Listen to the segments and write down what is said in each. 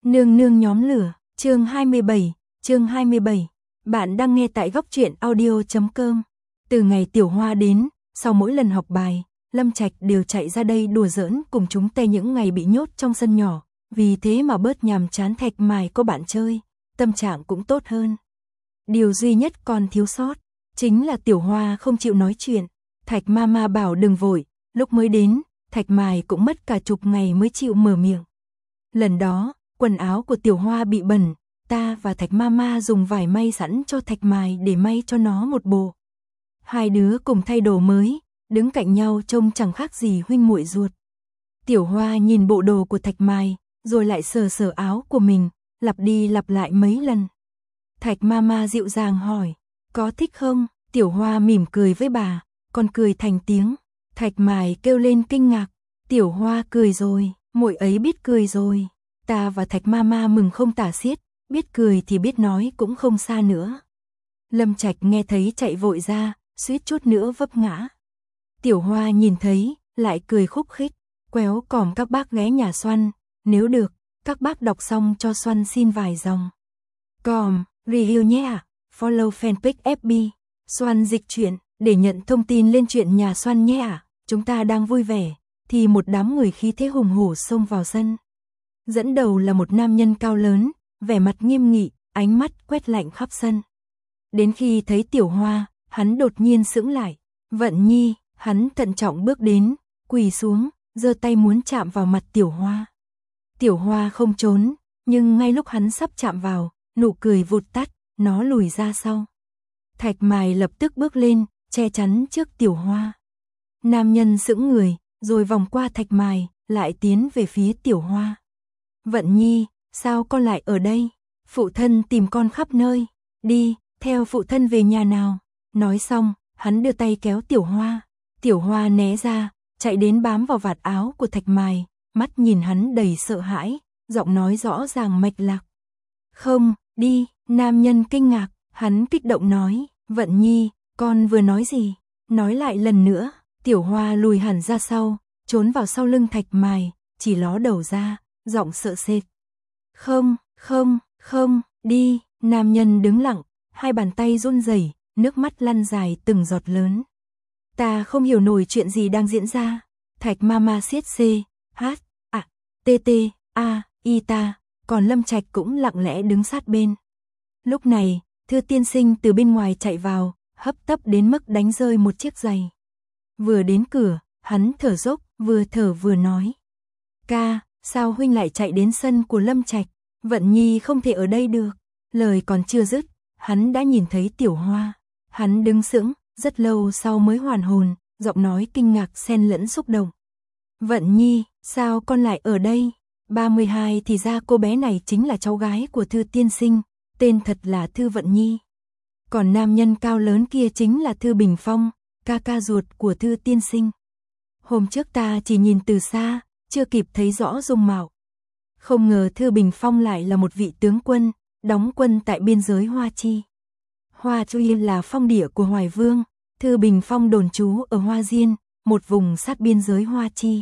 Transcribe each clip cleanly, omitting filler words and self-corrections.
Nương nương nhóm lửa, chương 27. Bạn đang nghe tại góc truyện audio.com. Từ ngày Tiểu Hoa đến, sau mỗi lần học bài, Lâm Trạch đều chạy ra đây đùa giỡn cùng chúng ta những ngày bị nhốt trong sân nhỏ, vì thế mà bớt nhàm chán. Thạch Mài có bạn chơi, tâm trạng cũng tốt hơn. Điều duy nhất còn thiếu sót, chính là Tiểu Hoa không chịu nói chuyện. Thạch Mama bảo đừng vội, lúc mới đến, Thạch Mài cũng mất cả chục ngày mới chịu mở miệng. Lần đó, quần áo của Tiểu Hoa bị bẩn, ta và Thạch Mama dùng vải may sẵn cho Thạch Mài để may cho nó một bộ. Hai đứa cùng thay đồ mới, đứng cạnh nhau trông chẳng khác gì huynh muội ruột. Tiểu Hoa nhìn bộ đồ của Thạch Mài, rồi lại sờ sờ áo của mình, lặp đi lặp lại mấy lần. Thạch Mama dịu dàng hỏi, có thích không? Tiểu Hoa mỉm cười với bà, còn cười thành tiếng. Thạch Mài kêu lên kinh ngạc, Tiểu Hoa cười rồi, muội ấy biết cười rồi. Ta và Thạch Mama mừng không tả xiết, biết cười thì biết nói cũng không xa nữa. Lâm Trạch nghe thấy chạy vội ra, suýt chút nữa vấp ngã. Tiểu Hoa nhìn thấy, lại cười khúc khích, quéo còm các bác ghé nhà Xoăn, nếu được, các bác đọc xong cho Xoăn xin vài dòng. Còm, review nhé ạ, follow fanpage FB, Xoăn dịch truyện, để nhận thông tin lên chuyện nhà Xoăn nhé ạ. Chúng ta đang vui vẻ, thì một đám người khí thế hùng hổ xông vào sân. Dẫn đầu là một nam nhân cao lớn, vẻ mặt nghiêm nghị, ánh mắt quét lạnh khắp sân. Đến khi thấy Tiểu Hoa, hắn đột nhiên sững lại. Vận Nhi, hắn thận trọng bước đến, quỳ xuống, giơ tay muốn chạm vào mặt Tiểu Hoa. Tiểu Hoa không trốn, nhưng ngay lúc hắn sắp chạm vào, nụ cười vụt tắt, nó lùi ra sau. Thạch Mài lập tức bước lên, che chắn trước Tiểu Hoa. Nam nhân sững người, rồi vòng qua Thạch Mài, lại tiến về phía Tiểu Hoa. Vận Nhi, sao con lại ở đây? Phụ thân tìm con khắp nơi. Đi, theo phụ thân về nhà nào. Nói xong, hắn đưa tay kéo Tiểu Hoa. Tiểu Hoa né ra, chạy đến bám vào vạt áo của Thạch Mài, mắt nhìn hắn đầy sợ hãi, giọng nói rõ ràng mạch lạc. Không, đi, nam nhân kinh ngạc, hắn kích động nói, Vận Nhi, con vừa nói gì? Nói lại lần nữa. Tiểu Hoa lùi hẳn ra sau, trốn vào sau lưng Thạch Mài, chỉ ló đầu ra, giọng sợ sệt. Không, đi, nam nhân đứng lặng, hai bàn tay run rẩy, nước mắt lăn dài từng giọt lớn. Ta không hiểu nổi chuyện gì đang diễn ra. Thạch Mama siết C, H, A, T, T, A, I ta, còn Lâm Trạch cũng lặng lẽ đứng sát bên. Lúc này, Thư tiên sinh từ bên ngoài chạy vào, hấp tấp đến mức đánh rơi một chiếc giày. Vừa đến cửa, hắn thở dốc, vừa thở vừa nói. Ca, sao huynh lại chạy đến sân của Lâm Trạch? Vận Nhi không thể ở đây được. Lời còn chưa dứt, hắn đã nhìn thấy Tiểu Hoa. Hắn đứng sững, rất lâu sau mới hoàn hồn, giọng nói kinh ngạc xen lẫn xúc động. Vận Nhi, sao con lại ở đây? 32 thì ra cô bé này chính là cháu gái của Thư tiên sinh, tên thật là Thư Vận Nhi. Còn nam nhân cao lớn kia chính là Thư Bình Phong, ca ca ruột của Thư tiên sinh. Hôm trước ta chỉ nhìn từ xa, chưa kịp thấy rõ dung mạo. Không ngờ Thư Bình Phong lại là một vị tướng quân, đóng quân tại biên giới Hoa Chi. Hoa Chi là phong địa của Hoài Vương, Thư Bình Phong đồn trú ở Hoa Diên, một vùng sát biên giới Hoa Chi.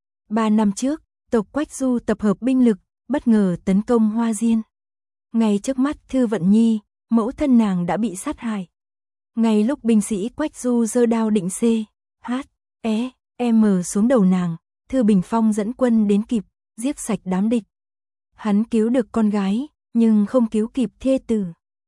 3 năm trước, tộc Quách Du tập hợp binh lực, bất ngờ tấn công Hoa Diên. Ngay trước mắt Thư Vận Nhi, mẫu thân nàng đã bị sát hại. Ngay lúc binh sĩ Quách Du giơ đao định C, H, E, M xuống đầu nàng, Thư Bình Phong dẫn quân đến kịp, giết sạch đám địch. Hắn cứu được con gái, nhưng không cứu kịp thê tử.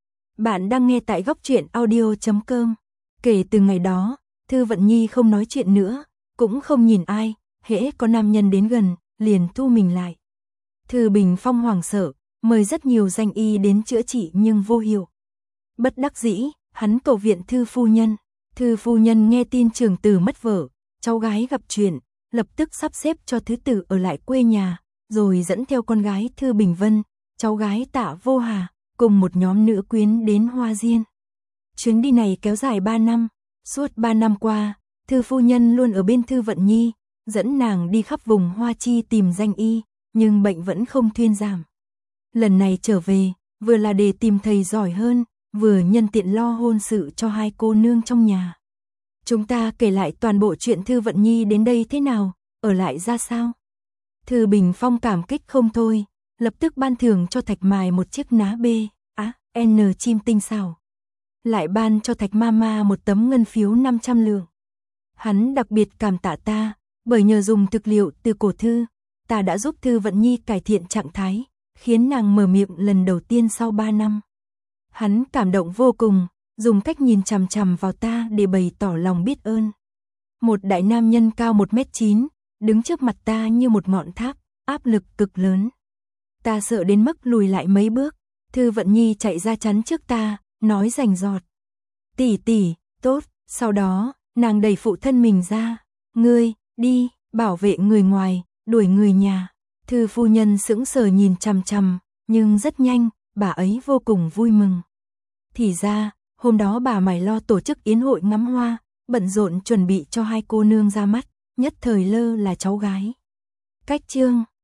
Bạn đang nghe tại góc truyện audio.com. Kể từ ngày đó, Thư Vận Nhi không nói chuyện nữa, cũng không nhìn ai, hễ có nam nhân đến gần, liền thu mình lại. Thư Bình Phong hoảng sợ, mời rất nhiều danh y đến chữa trị nhưng vô hiệu. Bất đắc dĩ, hắn cầu viện Thư phu nhân. Thư phu nhân nghe tin trưởng tử mất vợ, cháu gái gặp chuyện, lập tức sắp xếp cho thứ tử ở lại quê nhà, rồi dẫn theo con gái Thư Bình Vân, cháu gái Tạ Vô Hà, cùng một nhóm nữ quyến đến Hoa Diên. Chuyến đi này kéo dài 3 năm, suốt 3 năm qua, Thư phu nhân luôn ở bên Thư Vận Nhi, dẫn nàng đi khắp vùng Hoa Chi tìm danh y, nhưng bệnh vẫn không thuyên giảm. Lần này trở về, vừa là để tìm thầy giỏi hơn, vừa nhân tiện lo hôn sự cho hai cô nương trong nhà. Chúng ta kể lại toàn bộ chuyện Thư Vận Nhi đến đây thế nào, ở lại ra sao? Thư Bình Phong cảm kích không thôi, lập tức ban thưởng cho Thạch Mài một chiếc ná B, N chim tinh xảo. Lại ban cho Thạch Mama một tấm ngân phiếu 500 lượng. Hắn đặc biệt cảm tạ ta, bởi nhờ dùng thực liệu từ cổ thư, ta đã giúp Thư Vận Nhi cải thiện trạng thái, khiến nàng mở miệng lần đầu tiên sau 3 năm. Hắn cảm động vô cùng, dùng cách nhìn chằm chằm vào ta để bày tỏ lòng biết ơn. Một đại nam nhân cao 1m9, đứng trước mặt ta như một ngọn tháp, áp lực cực lớn. Ta sợ đến mức lùi lại mấy bước, Thư Vận Nhi chạy ra chắn trước ta, nói rành rọt. Tỷ tỷ, tốt, sau đó, nàng đẩy phụ thân mình ra. Ngươi, đi, bảo vệ người ngoài, đuổi người nhà. Thư phu nhân sững sờ nhìn chằm chằm, nhưng rất nhanh, bà ấy vô cùng vui mừng. Thì ra, hôm đó bà mải lo tổ chức yến hội ngắm hoa, bận rộn chuẩn bị cho hai cô nương ra mắt, nhất thời lơ là cháu gái. Cách chương